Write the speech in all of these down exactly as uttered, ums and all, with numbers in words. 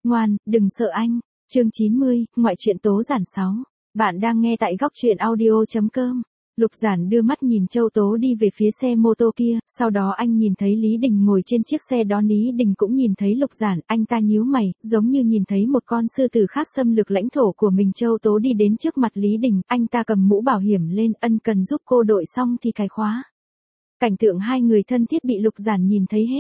ngoan, đừng sợ anh. Chương chín mươi, ngoại truyện tố giản sáu. Bạn đang nghe tại góc truyện audio chấm com. Lục Giản đưa mắt nhìn Châu Tố đi về phía xe mô tô kia, sau đó anh nhìn thấy Lý Đình ngồi trên chiếc xe đó. Lý Đình cũng nhìn thấy Lục Giản, anh ta nhíu mày, giống như nhìn thấy một con sư tử khác xâm lược lãnh thổ của mình. Châu Tố đi đến trước mặt Lý Đình, anh ta cầm mũ bảo hiểm lên, ân cần giúp cô đội xong thì cài khóa. Cảnh tượng hai người thân thiết bị Lục Giản nhìn thấy hết.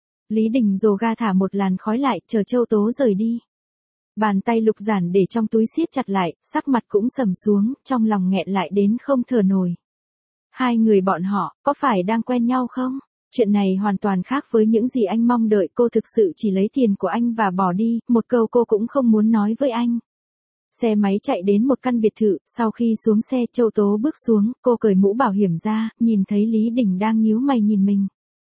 Lý Đình rồ ga thả một làn khói lại, chờ Châu Tố rời đi. Bàn tay Lục Giản để trong túi siết chặt lại, sắc mặt cũng sầm xuống, trong lòng nghẹn lại đến không thở nổi. Hai người bọn họ, có phải đang quen nhau không? Chuyện này hoàn toàn khác với những gì anh mong đợi. Cô thực sự chỉ lấy tiền của anh và bỏ đi, một câu cô cũng không muốn nói với anh. Xe máy chạy đến một căn biệt thự, sau khi xuống xe Châu Tố bước xuống, cô cởi mũ bảo hiểm ra, nhìn thấy Lý Đình đang nhíu mày nhìn mình.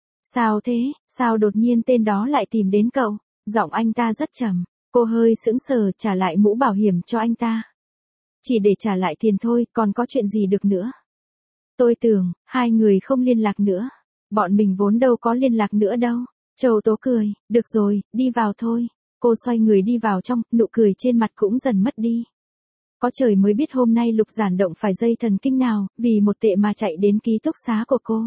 Sao thế, sao đột nhiên tên đó lại tìm đến cậu? Giọng anh ta rất trầm. Cô hơi sững sờ, trả lại mũ bảo hiểm cho anh ta. Chỉ để trả lại tiền thôi, còn có chuyện gì được nữa. Tôi tưởng, hai người không liên lạc nữa. Bọn mình vốn đâu có liên lạc nữa đâu. Châu Tố cười, được rồi, đi vào thôi. Cô xoay người đi vào trong, nụ cười trên mặt cũng dần mất đi. Có trời mới biết hôm nay Lục Giản động phải dây thần kinh nào, vì một tệ mà chạy đến ký túc xá của cô.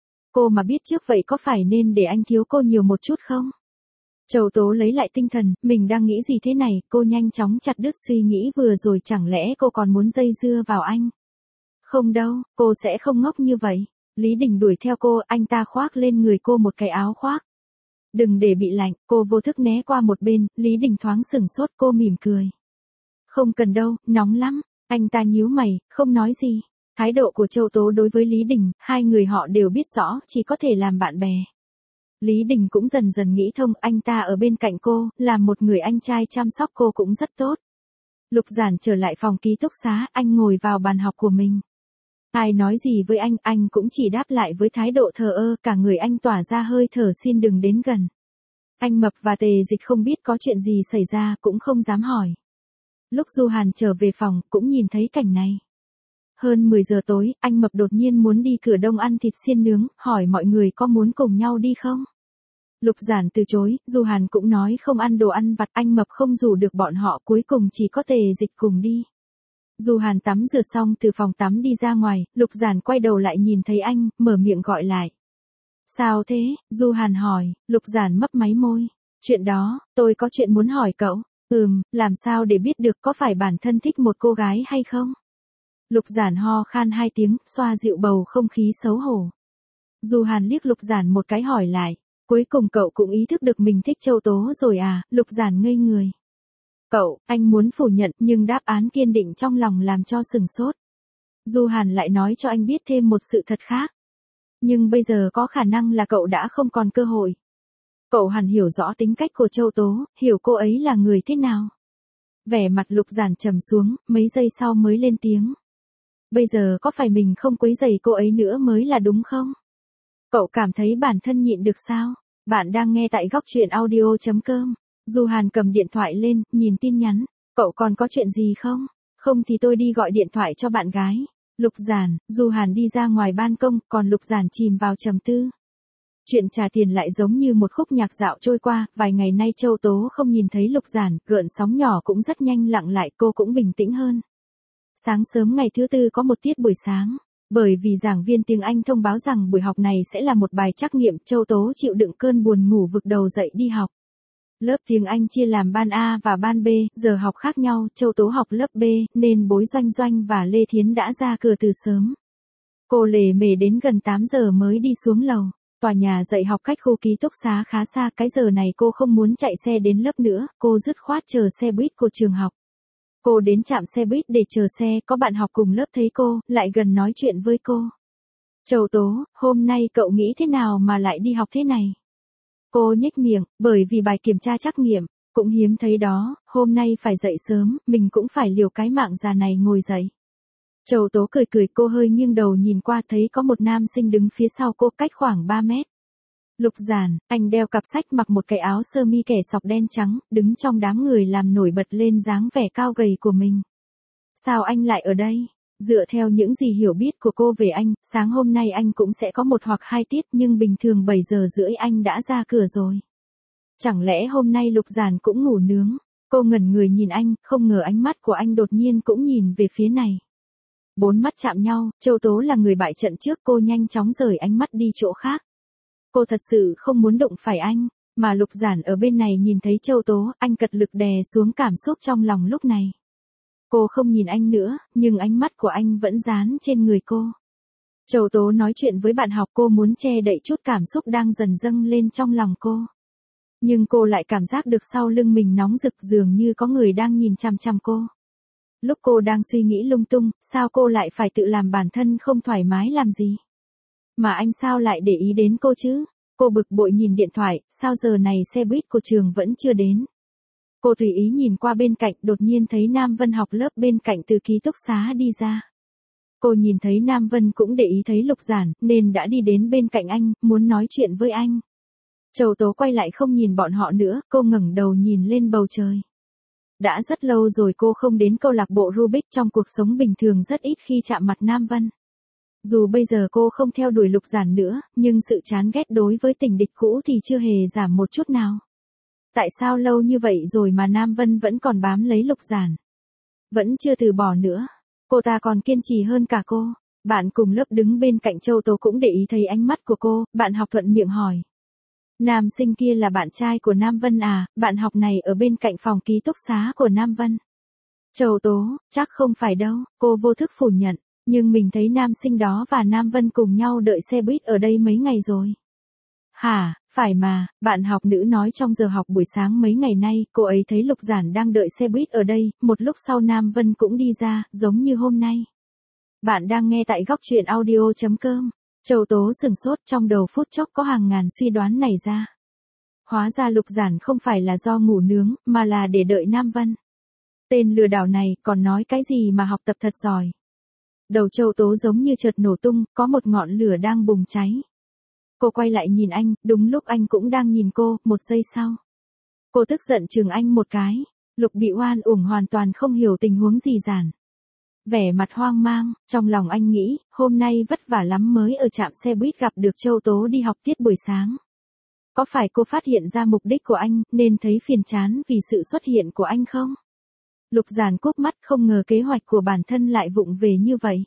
Cô mà biết trước vậy có phải nên để anh thiếu cô nhiều một chút không? Châu Tố lấy lại tinh thần, mình đang nghĩ gì thế này, cô nhanh chóng chặt đứt suy nghĩ vừa rồi. Chẳng lẽ cô còn muốn dây dưa vào anh? Không đâu, cô sẽ không ngốc như vậy. Lý Đình đuổi theo cô, anh ta khoác lên người cô một cái áo khoác. Đừng để bị lạnh, cô vô thức né qua một bên, Lý Đình thoáng sừng sốt, cô mỉm cười. Không cần đâu, nóng lắm. Anh ta nhíu mày, không nói gì. Thái độ của Châu Tố đối với Lý Đình, hai người họ đều biết rõ, chỉ có thể làm bạn bè. Lý Đình cũng dần dần nghĩ thông, anh ta ở bên cạnh cô, làm một người anh trai chăm sóc cô cũng rất tốt. Lục Giản trở lại phòng ký túc xá, anh ngồi vào bàn học của mình. Ai nói gì với anh, anh cũng chỉ đáp lại với thái độ thờ ơ, cả người anh tỏa ra hơi thở xin đừng đến gần. Anh Mập và Tề Dịch không biết có chuyện gì xảy ra, cũng không dám hỏi. Lúc Du Hàn trở về phòng, cũng nhìn thấy cảnh này. Hơn mười giờ tối, anh Mập đột nhiên muốn đi cửa Đông ăn thịt xiên nướng, hỏi mọi người có muốn cùng nhau đi không? Lục Giản từ chối, Du Hàn cũng nói không ăn đồ ăn vặt, anh Mập không rủ được bọn họ, cuối cùng chỉ có Tề Dịch cùng đi. Du Hàn tắm rửa xong từ phòng tắm đi ra ngoài, Lục Giản quay đầu lại nhìn thấy anh, mở miệng gọi lại. Sao thế? Du Hàn hỏi, Lục Giản mấp máy môi. Chuyện đó, tôi có chuyện muốn hỏi cậu. Ừm, làm sao để biết được có phải bản thân thích một cô gái hay không? Lục Giản ho khan hai tiếng, xoa dịu bầu không khí xấu hổ. Du Hàn liếc Lục Giản một cái hỏi lại, cuối cùng cậu cũng ý thức được mình thích Châu Tố rồi à? Lục Giản ngây người. Cậu, anh muốn phủ nhận, nhưng đáp án kiên định trong lòng làm cho sừng sốt. Du Hàn lại nói cho anh biết thêm một sự thật khác. Nhưng bây giờ có khả năng là cậu đã không còn cơ hội. Cậu hẳn hiểu rõ tính cách của Châu Tố, hiểu cô ấy là người thế nào. Vẻ mặt Lục Giản trầm xuống, mấy giây sau mới lên tiếng. Bây giờ có phải mình không quấy rầy cô ấy nữa mới là đúng không? Cậu cảm thấy bản thân nhịn được sao? Bạn đang nghe tại góc truyện audio chấm com. Du Hàn cầm điện thoại lên, nhìn tin nhắn. Cậu còn có chuyện gì không? Không thì tôi đi gọi điện thoại cho bạn gái. Lục Giản, Du Hàn đi ra ngoài ban công, còn Lục Giản chìm vào trầm tư. Chuyện trả tiền lại giống như một khúc nhạc dạo trôi qua, vài ngày nay Châu Tố không nhìn thấy Lục Giản, gợn sóng nhỏ cũng rất nhanh lặng lại, cô cũng bình tĩnh hơn. Sáng sớm ngày thứ tư có một tiết buổi sáng. Bởi vì giảng viên tiếng Anh thông báo rằng buổi học này sẽ là một bài trắc nghiệm, Châu Tố chịu đựng cơn buồn ngủ vực đầu dậy đi học. Lớp tiếng Anh chia làm ban A và ban B, giờ học khác nhau, Châu Tố học lớp B, nên Bối Doanh Doanh và Lê Thiến đã ra cửa từ sớm. Cô lề mề đến gần tám giờ mới đi xuống lầu. Tòa nhà dạy học cách khu ký túc xá khá xa, cái giờ này cô không muốn chạy xe đến lớp nữa, cô dứt khoát chờ xe buýt của trường học. Cô đến trạm xe buýt để chờ xe, có bạn học cùng lớp thấy cô, lại gần nói chuyện với cô. Châu Tố, hôm nay cậu nghĩ thế nào mà lại đi học thế này? Cô nhếch miệng, bởi vì bài kiểm tra trắc nghiệm, cũng hiếm thấy đó, hôm nay phải dậy sớm, mình cũng phải liều cái mạng già này ngồi dậy. Châu Tố cười cười, cô hơi nghiêng đầu nhìn qua thấy có một nam sinh đứng phía sau cô cách khoảng ba mét. Lục Giản, anh đeo cặp sách mặc một cái áo sơ mi kẻ sọc đen trắng, đứng trong đám người làm nổi bật lên dáng vẻ cao gầy của mình. Sao anh lại ở đây? Dựa theo những gì hiểu biết của cô về anh, sáng hôm nay anh cũng sẽ có một hoặc hai tiết nhưng bình thường bảy giờ rưỡi anh đã ra cửa rồi. Chẳng lẽ hôm nay Lục Giản cũng ngủ nướng? Cô ngẩn người nhìn anh, không ngờ ánh mắt của anh đột nhiên cũng nhìn về phía này. Bốn mắt chạm nhau, Châu Tố là người bại trận trước, cô nhanh chóng rời ánh mắt đi chỗ khác. Cô thật sự không muốn đụng phải anh, mà Lục Giản ở bên này nhìn thấy Châu Tố, anh cật lực đè xuống cảm xúc trong lòng lúc này. Cô không nhìn anh nữa, nhưng ánh mắt của anh vẫn dán trên người cô. Châu Tố nói chuyện với bạn học, cô muốn che đậy chút cảm xúc đang dần dâng lên trong lòng cô. Nhưng cô lại cảm giác được sau lưng mình nóng rực, dường như có người đang nhìn chằm chằm cô. Lúc cô đang suy nghĩ lung tung, sao cô lại phải tự làm bản thân không thoải mái làm gì? Mà anh sao lại để ý đến cô chứ? Cô bực bội nhìn điện thoại, sao giờ này xe buýt của trường vẫn chưa đến? Cô tùy ý nhìn qua bên cạnh, đột nhiên thấy Nam Vân học lớp bên cạnh từ ký túc xá đi ra. Cô nhìn thấy Nam Vân cũng để ý thấy Lục Giản, nên đã đi đến bên cạnh anh, muốn nói chuyện với anh. Châu Tố quay lại không nhìn bọn họ nữa, cô ngẩng đầu nhìn lên bầu trời. Đã rất lâu rồi cô không đến câu lạc bộ Rubik, trong cuộc sống bình thường rất ít khi chạm mặt Nam Vân. Dù bây giờ cô không theo đuổi Lục Giản nữa, nhưng sự chán ghét đối với tình địch cũ thì chưa hề giảm một chút nào. Tại sao lâu như vậy rồi mà Nam Vân vẫn còn bám lấy Lục Giản? Vẫn chưa từ bỏ nữa. Cô ta còn kiên trì hơn cả cô. Bạn cùng lớp đứng bên cạnh Châu Tố cũng để ý thấy ánh mắt của cô, bạn học thuận miệng hỏi. Nam sinh kia là bạn trai của Nam Vân à? Bạn học này ở bên cạnh phòng ký túc xá của Nam Vân. Châu Tố, chắc không phải đâu, cô vô thức phủ nhận, nhưng mình thấy nam sinh đó và Nam Vân cùng nhau đợi xe buýt ở đây mấy ngày rồi. Hả, phải mà, bạn học nữ nói trong giờ học buổi sáng mấy ngày nay, cô ấy thấy Lục Giản đang đợi xe buýt ở đây, một lúc sau Nam Vân cũng đi ra, giống như hôm nay. Bạn đang nghe tại góc truyện audio chấm com. Châu Tố sừng sốt, trong đầu phút chốc có hàng ngàn suy đoán nảy ra. Hóa ra Lục Giản không phải là do ngủ nướng, mà là để đợi Nam Vân. Tên lừa đảo này còn nói cái gì mà học tập thật giỏi. Đầu Châu Tố giống như chợt nổ tung, có một ngọn lửa đang bùng cháy. Cô quay lại nhìn anh, đúng lúc anh cũng đang nhìn cô, một giây sau. Cô tức giận chừng anh một cái. Lục bị oan uổng hoàn toàn không hiểu tình huống gì Giản. Vẻ mặt hoang mang, trong lòng anh nghĩ, hôm nay vất vả lắm mới ở trạm xe buýt gặp được Châu Tố đi học tiết buổi sáng. Có phải cô phát hiện ra mục đích của anh, nên thấy phiền chán vì sự xuất hiện của anh không? Lục Giản cúp mắt, không ngờ kế hoạch của bản thân lại vụng về như vậy.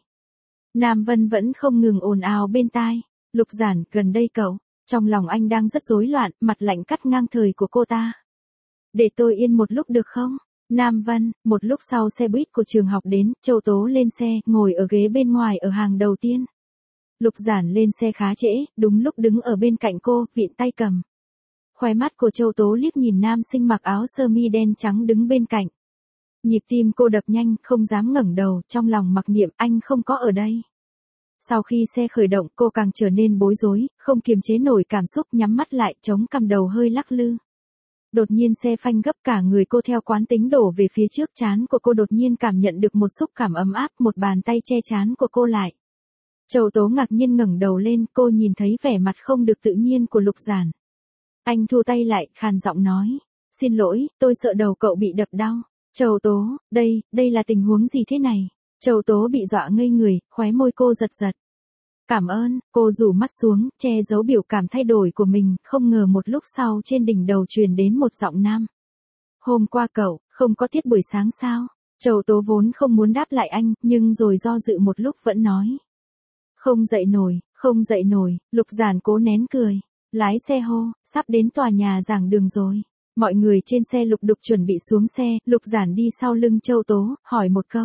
Nam Vân vẫn không ngừng ồn ào bên tai. Lục Giản, gần đây cậu. Trong lòng anh đang rất rối loạn, mặt lạnh cắt ngang thời của cô ta. Để tôi yên một lúc được không? Nam Vân, một lúc sau xe buýt của trường học đến, Châu Tố lên xe, ngồi ở ghế bên ngoài ở hàng đầu tiên. Lục Giản lên xe khá trễ, đúng lúc đứng ở bên cạnh cô, vịn tay cầm. Khóe mắt của Châu Tố liếc nhìn nam sinh mặc áo sơ mi đen trắng đứng bên cạnh. Nhịp tim cô đập nhanh, không dám ngẩng đầu, trong lòng mặc niệm anh không có ở đây. Sau khi xe khởi động, cô càng trở nên bối rối, không kiềm chế nổi cảm xúc, nhắm mắt lại, chống cằm đầu hơi lắc lư. Đột nhiên xe phanh gấp, cả người cô theo quán tính đổ về phía trước, trán của cô đột nhiên cảm nhận được một xúc cảm ấm áp, một bàn tay che trán của cô lại. Châu Tố ngạc nhiên ngẩng đầu lên, cô nhìn thấy vẻ mặt không được tự nhiên của Lục Giản. Anh thu tay lại, khàn giọng nói, xin lỗi, tôi sợ đầu cậu bị đập đau. Châu Tố, đây, đây là tình huống gì thế này? Châu Tố bị dọa ngây người, khóe môi cô giật giật. Cảm ơn, cô rủ mắt xuống, che giấu biểu cảm thay đổi của mình, không ngờ một lúc sau trên đỉnh đầu truyền đến một giọng nam. Hôm qua cậu, không có tiết buổi sáng sao? Châu Tố vốn không muốn đáp lại anh, nhưng rồi do dự một lúc vẫn nói. Không dậy nổi, không dậy nổi, Lục Giản cố nén cười. Lái xe hô, sắp đến tòa nhà giảng đường rồi. Mọi người trên xe lục đục chuẩn bị xuống xe, Lục Giản đi sau lưng Châu Tố, hỏi một câu.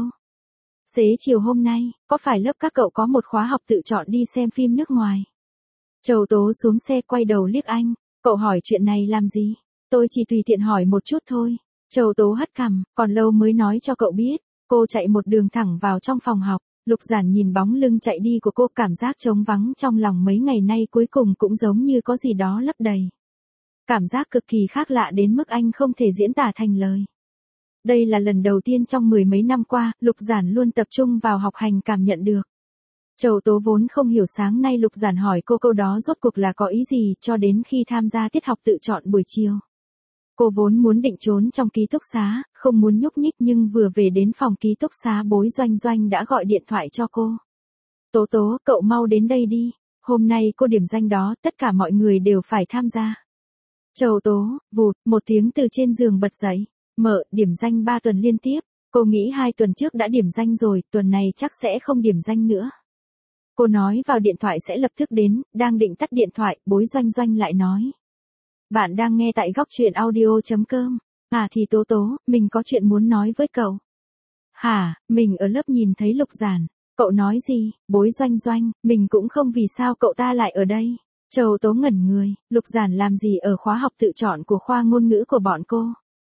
Xế chiều hôm nay, có phải lớp các cậu có một khóa học tự chọn đi xem phim nước ngoài? Châu Tố xuống xe quay đầu liếc anh, cậu hỏi chuyện này làm gì? Tôi chỉ tùy tiện hỏi một chút thôi. Châu Tố hất cằm, còn lâu mới nói cho cậu biết. Cô chạy một đường thẳng vào trong phòng học. Lục Giản nhìn bóng lưng chạy đi của cô, cảm giác trống vắng trong lòng mấy ngày nay cuối cùng cũng giống như có gì đó lấp đầy. Cảm giác cực kỳ khác lạ đến mức anh không thể diễn tả thành lời. Đây là lần đầu tiên trong mười mấy năm qua, Lục Giản luôn tập trung vào học hành cảm nhận được. Châu Tố vốn không hiểu sáng nay Lục Giản hỏi cô câu đó rốt cuộc là có ý gì, cho đến khi tham gia tiết học tự chọn buổi chiều. Cô vốn muốn định trốn trong ký túc xá, không muốn nhúc nhích, nhưng vừa về đến phòng ký túc xá Bối Doanh Doanh đã gọi điện thoại cho cô. Tố Tố, cậu mau đến đây đi. Hôm nay cô điểm danh đó, tất cả mọi người đều phải tham gia. Châu Tố, vụt, một tiếng từ trên giường bật dậy. Mợ, điểm danh ba tuần liên tiếp. Cô nghĩ hai tuần trước đã điểm danh rồi, tuần này chắc sẽ không điểm danh nữa. Cô nói vào điện thoại sẽ lập tức đến, đang định tắt điện thoại, bối Doanh Doanh lại nói. Bạn đang nghe tại góc truyện audio.com. À thì Tố Tố, mình có chuyện muốn nói với cậu. Hả, mình ở lớp nhìn thấy Lục Giản. Cậu nói gì, bối Doanh Doanh, mình cũng không vì sao cậu ta lại ở đây. Châu Tố ngẩn người, Lục Giản làm gì ở khóa học tự chọn của khoa ngôn ngữ của bọn cô.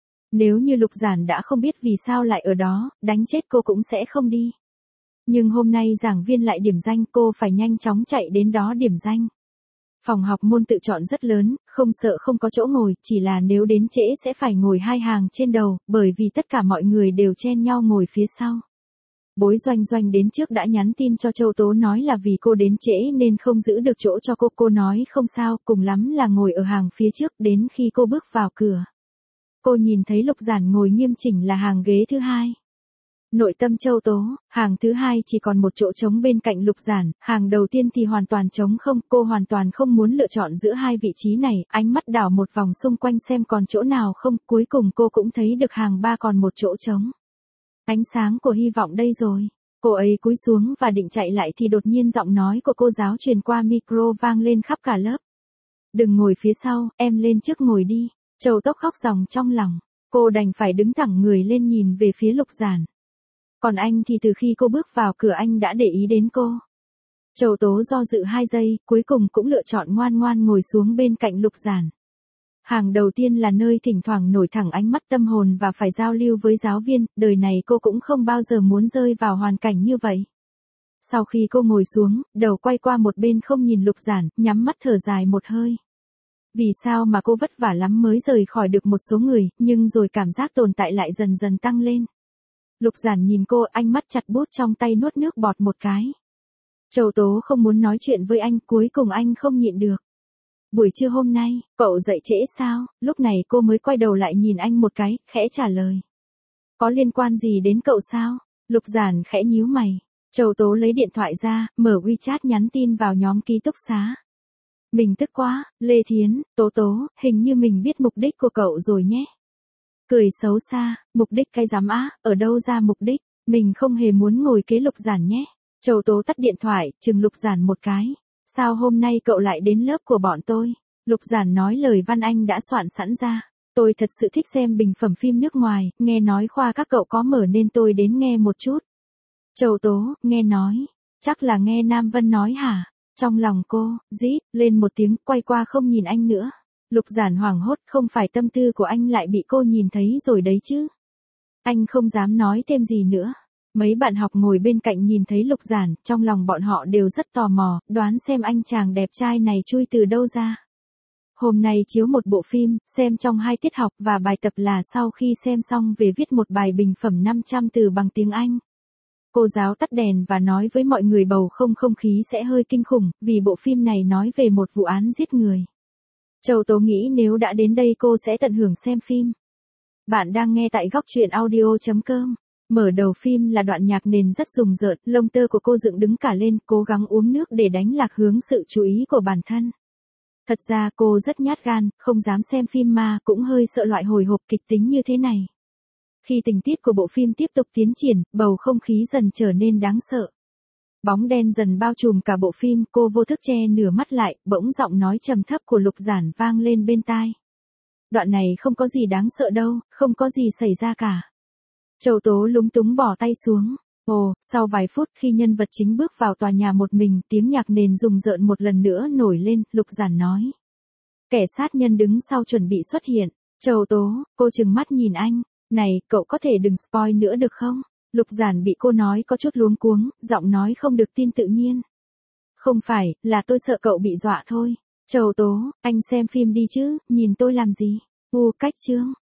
Nếu như Lục Giản đã không biết vì sao lại ở đó, đánh chết cô cũng sẽ không đi. Nhưng hôm nay giảng viên lại điểm danh, cô phải nhanh chóng chạy đến đó điểm danh. Phòng học môn tự chọn rất lớn, không sợ không có chỗ ngồi, chỉ là nếu đến trễ sẽ phải ngồi hai hàng trên đầu, bởi vì tất cả mọi người đều chen nhau ngồi phía sau. Bối Doanh Doanh đến trước đã nhắn tin cho Châu Tố nói là vì cô đến trễ nên không giữ được chỗ cho cô. Cô nói không sao, cùng lắm là ngồi ở hàng phía trước, đến khi cô bước vào cửa. Cô nhìn thấy Lục Giản ngồi nghiêm chỉnh là hàng ghế thứ hai. Nội tâm Châu Tố, hàng thứ hai chỉ còn một chỗ trống bên cạnh Lục Giản, hàng đầu tiên thì hoàn toàn trống không, cô hoàn toàn không muốn lựa chọn giữa hai vị trí này, ánh mắt đảo một vòng xung quanh xem còn chỗ nào không, cuối cùng cô cũng thấy được hàng ba còn một chỗ trống. Ánh sáng của hy vọng đây rồi. Cô ấy cúi xuống và định chạy lại thì đột nhiên giọng nói của cô giáo truyền qua micro vang lên khắp cả lớp. Đừng ngồi phía sau, em lên trước ngồi đi. Châu Tố khóc ròng trong lòng, cô đành phải đứng thẳng người lên nhìn về phía Lục Giản. Còn anh thì từ khi cô bước vào cửa anh đã để ý đến cô. Châu Tố do dự hai giây, cuối cùng cũng lựa chọn ngoan ngoan ngồi xuống bên cạnh Lục Giản. Hàng đầu tiên là nơi thỉnh thoảng nổi thẳng ánh mắt tâm hồn và phải giao lưu với giáo viên, đời này cô cũng không bao giờ muốn rơi vào hoàn cảnh như vậy. Sau khi cô ngồi xuống, đầu quay qua một bên không nhìn Lục Giản, nhắm mắt thở dài một hơi. Vì sao mà cô vất vả lắm mới rời khỏi được một số người, nhưng rồi cảm giác tồn tại lại dần dần tăng lên. Lục Giản nhìn cô, anh mắt chặt bút trong tay nuốt nước bọt một cái. Châu Tố không muốn nói chuyện với anh, cuối cùng anh không nhịn được. Buổi trưa hôm nay, cậu dậy trễ sao? Lúc này cô mới quay đầu lại nhìn anh một cái, khẽ trả lời. Có liên quan gì đến cậu sao? Lục Giản khẽ nhíu mày. Châu Tố lấy điện thoại ra, mở WeChat nhắn tin vào nhóm ký túc xá. Mình tức quá, Lê Thiến, Tố Tố, hình như mình biết mục đích của cậu rồi nhé. Cười xấu xa, mục đích cái rắm á, ở đâu ra mục đích, mình không hề muốn ngồi kế Lục Giản nhé. Châu Tố tắt điện thoại, chừng Lục Giản một cái. Sao hôm nay cậu lại đến lớp của bọn tôi? Lục Giản nói lời văn anh đã soạn sẵn ra. Tôi thật sự thích xem bình phẩm phim nước ngoài, nghe nói khoa các cậu có mở nên tôi đến nghe một chút. Châu Tố, nghe nói, chắc là nghe Nam Vân nói hả? Trong lòng cô, rít lên một tiếng, quay qua không nhìn anh nữa. Lục Giản hoảng hốt, không phải tâm tư của anh lại bị cô nhìn thấy rồi đấy chứ. Anh không dám nói thêm gì nữa. Mấy bạn học ngồi bên cạnh nhìn thấy Lục Giản, trong lòng bọn họ đều rất tò mò, đoán xem anh chàng đẹp trai này chui từ đâu ra. Hôm nay chiếu một bộ phim, xem trong hai tiết học và bài tập là sau khi xem xong về viết một bài bình phẩm năm trăm từ bằng tiếng Anh. Cô giáo tắt đèn và nói với mọi người bầu không không khí sẽ hơi kinh khủng, vì bộ phim này nói về một vụ án giết người. Châu Tố nghĩ nếu đã đến đây cô sẽ tận hưởng xem phim. Bạn đang nghe tại góc truyện audio.com. Mở đầu phim là đoạn nhạc nền rất rùng rợn, lông tơ của cô dựng đứng cả lên, cố gắng uống nước để đánh lạc hướng sự chú ý của bản thân. Thật ra cô rất nhát gan, không dám xem phim ma, cũng hơi sợ loại hồi hộp kịch tính như thế này. Khi tình tiết của bộ phim tiếp tục tiến triển, bầu không khí dần trở nên đáng sợ. Bóng đen dần bao trùm cả bộ phim, cô vô thức che nửa mắt lại, bỗng giọng nói trầm thấp của Lục Giản vang lên bên tai. Đoạn này không có gì đáng sợ đâu, không có gì xảy ra cả. Châu Tố lúng túng bỏ tay xuống. Ồ, sau vài phút khi nhân vật chính bước vào tòa nhà một mình, tiếng nhạc nền rùng rợn một lần nữa nổi lên, Lục Giản nói. Kẻ sát nhân đứng sau chuẩn bị xuất hiện. Châu Tố, cô trừng mắt nhìn anh. Này, cậu có thể đừng spoil nữa được không? Lục Giản bị cô nói có chút luống cuống, giọng nói không được tin tự nhiên. Không phải, là tôi sợ cậu bị dọa thôi. Châu Tố, anh xem phim đi chứ, nhìn tôi làm gì? U cách chương.